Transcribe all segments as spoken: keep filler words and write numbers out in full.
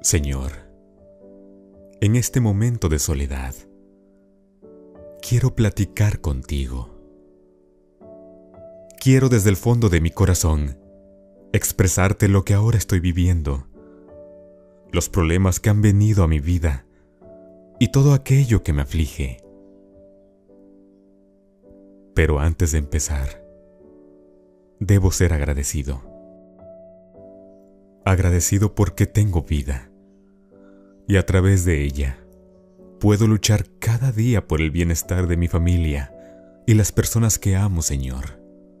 Señor, en este momento de soledad, quiero platicar contigo. Quiero desde el fondo de mi corazón expresarte lo que ahora estoy viviendo, los problemas que han venido a mi vida y todo aquello que me aflige. Pero antes de empezar, debo ser agradecido. Agradecido porque tengo vida y a través de ella puedo luchar cada día por el bienestar de mi familia y las personas que amo, Señor.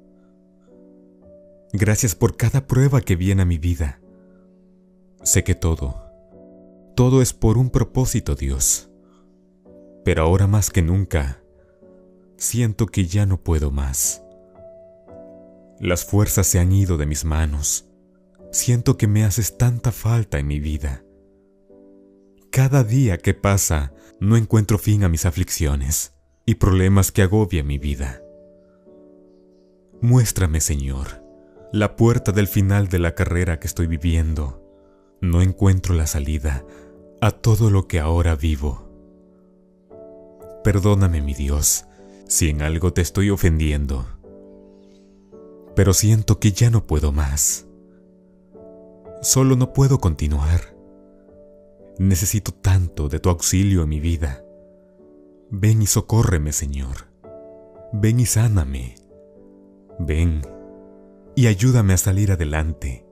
Gracias por cada prueba que viene a mi vida. Sé que todo, todo es por un propósito, Dios. Pero ahora más que nunca, siento que ya no puedo más. Las fuerzas se han ido de mis manos. Siento que me haces tanta falta en mi vida. Cada día que pasa, no encuentro fin a mis aflicciones y problemas que agobian mi vida. Muéstrame, Señor, la puerta del final de la carrera que estoy viviendo. No encuentro la salida a todo lo que ahora vivo. Perdóname, mi Dios, si en algo te estoy ofendiendo. Pero siento que ya no puedo más. Solo no puedo continuar. Necesito tanto de tu auxilio en mi vida. Ven y socórreme, Señor. Ven y sáname. Ven y ayúdame a salir adelante.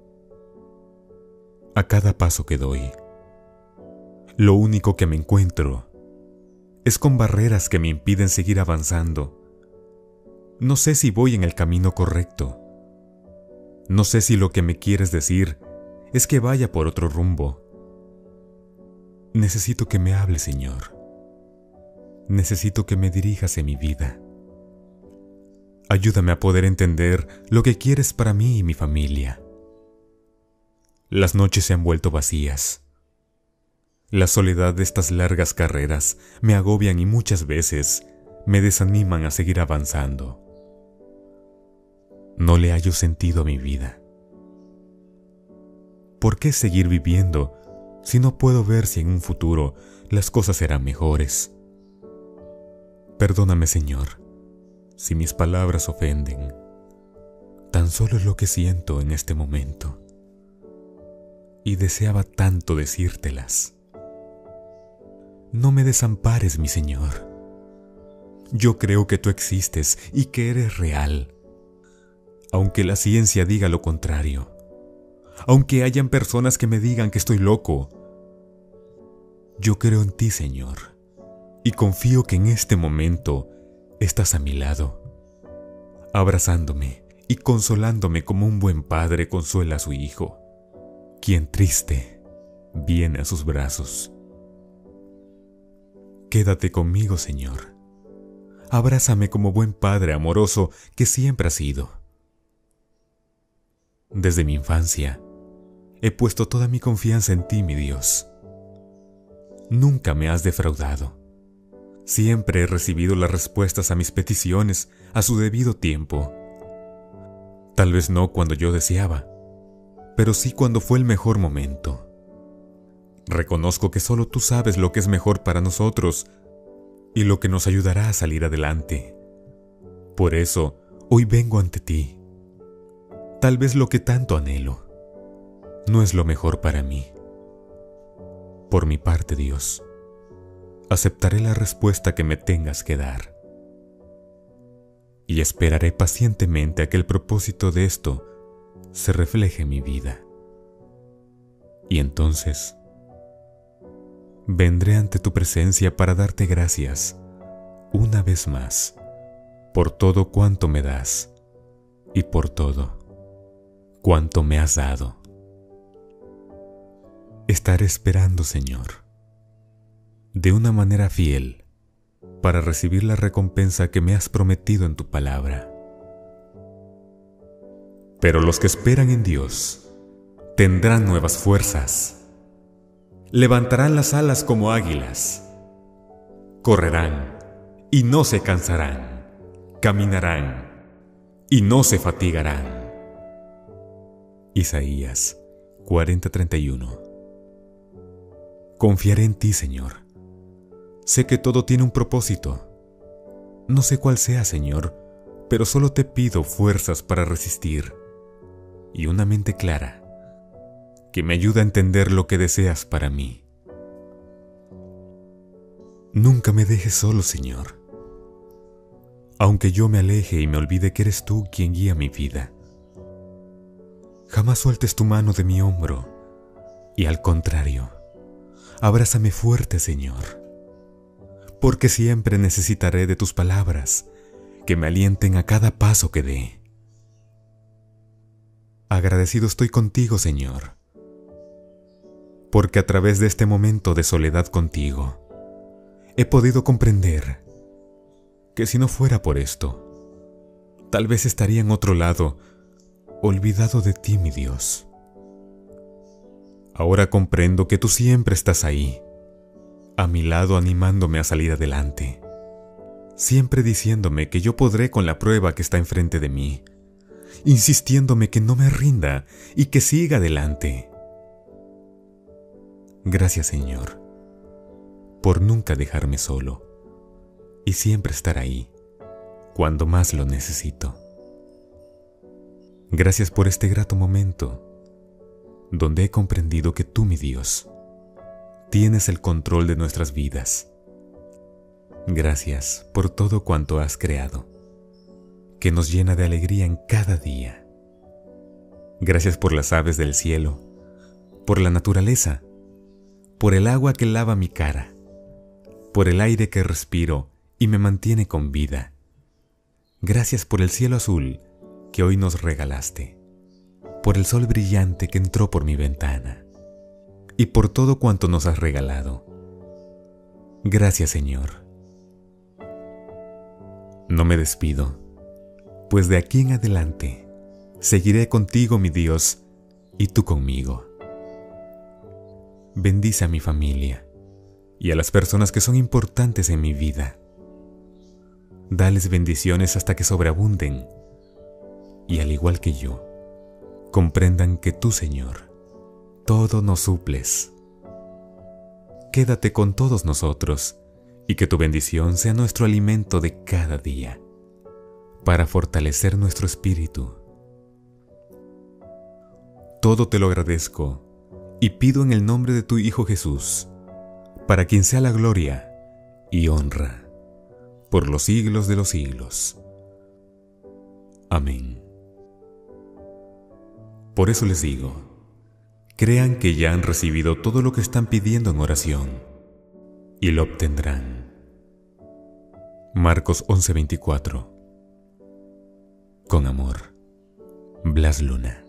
A cada paso que doy, lo único que me encuentro es con barreras que me impiden seguir avanzando. No sé si voy en el camino correcto. No sé si lo que me quieres decir es que vaya por otro rumbo. Necesito que me hables, Señor. Necesito que me dirijas en mi vida. Ayúdame a poder entender lo que quieres para mí y mi familia. Las noches se han vuelto vacías. La soledad de estas largas carreras me agobian y muchas veces me desaniman a seguir avanzando. No le hallo sentido a mi vida. ¿Por qué seguir viviendo si no puedo ver si en un futuro las cosas serán mejores? Perdóname, Señor, si mis palabras ofenden. Tan solo es lo que siento en este momento. Y deseaba tanto decírtelas. No me desampares, mi Señor. Yo creo que tú existes y que eres real. Aunque la ciencia diga lo contrario. Aunque hayan personas que me digan que estoy loco. Yo creo en ti, Señor. Y confío que en este momento estás a mi lado, abrazándome y consolándome como un buen padre consuela a su hijo, quien triste viene a sus brazos. Quédate conmigo, Señor. Abrázame como buen padre amoroso que siempre has sido. Desde mi infancia, he puesto toda mi confianza en ti, mi Dios. Nunca me has defraudado. Siempre he recibido las respuestas a mis peticiones a su debido tiempo. Tal vez no cuando yo deseaba, pero sí cuando fue el mejor momento. Reconozco que solo tú sabes lo que es mejor para nosotros y lo que nos ayudará a salir adelante. Por eso, hoy vengo ante ti. Tal vez lo que tanto anhelo no es lo mejor para mí. Por mi parte, Dios, aceptaré la respuesta que me tengas que dar. Y esperaré pacientemente a que el propósito de esto se refleje en mi vida. Y entonces, vendré ante tu presencia para darte gracias, una vez más, por todo cuanto me das y por todo cuanto me has dado. Estaré esperando, Señor, de una manera fiel, para recibir la recompensa que me has prometido en tu palabra. Pero los que esperan en Dios tendrán nuevas fuerzas, levantarán las alas como águilas, correrán y no se cansarán, caminarán y no se fatigarán. Isaías cuarenta treinta y uno. Confiaré en ti, Señor. Sé que todo tiene un propósito. No sé cuál sea, Señor, pero solo te pido fuerzas para resistir y una mente clara que me ayude a entender lo que deseas para mí. Nunca me dejes solo, Señor. Aunque yo me aleje y me olvide que eres tú quien guía mi vida, jamás sueltes tu mano de mi hombro y, al contrario, abrázame fuerte, Señor, porque siempre necesitaré de tus palabras que me alienten a cada paso que dé. Agradecido estoy contigo, Señor, porque a través de este momento de soledad contigo he podido comprender que si no fuera por esto, tal vez estaría en otro lado, olvidado de ti, mi Dios. Ahora comprendo que tú siempre estás ahí, a mi lado, animándome a salir adelante, siempre diciéndome que yo podré con la prueba que está enfrente de mí, insistiéndome que no me rinda y que siga adelante. Gracias, Señor, por nunca dejarme solo y siempre estar ahí cuando más lo necesito. Gracias por este grato momento donde he comprendido que tú, mi Dios, tienes el control de nuestras vidas. Gracias por todo cuanto has creado, que nos llena de alegría en cada día. Gracias por las aves del cielo, por la naturaleza, por el agua que lava mi cara, por el aire que respiro y me mantiene con vida. Gracias por el cielo azul que hoy nos regalaste, por el sol brillante que entró por mi ventana y por todo cuanto nos has regalado. Gracias, Señor. No me despido, pues de aquí en adelante seguiré contigo, mi Dios, y tú conmigo. Bendice a mi familia y a las personas que son importantes en mi vida. Dales bendiciones hasta que sobreabunden y, al igual que yo, comprendan que tú, Señor, todo nos suples. Quédate con todos nosotros y que tu bendición sea nuestro alimento de cada día para fortalecer nuestro espíritu. Todo te lo agradezco y pido en el nombre de tu Hijo Jesús, para quien sea la gloria y honra por los siglos de los siglos. Amén. Por eso les digo, crean que ya han recibido todo lo que están pidiendo en oración y lo obtendrán. Marcos once veinticuatro. Con amor, Blas Luna.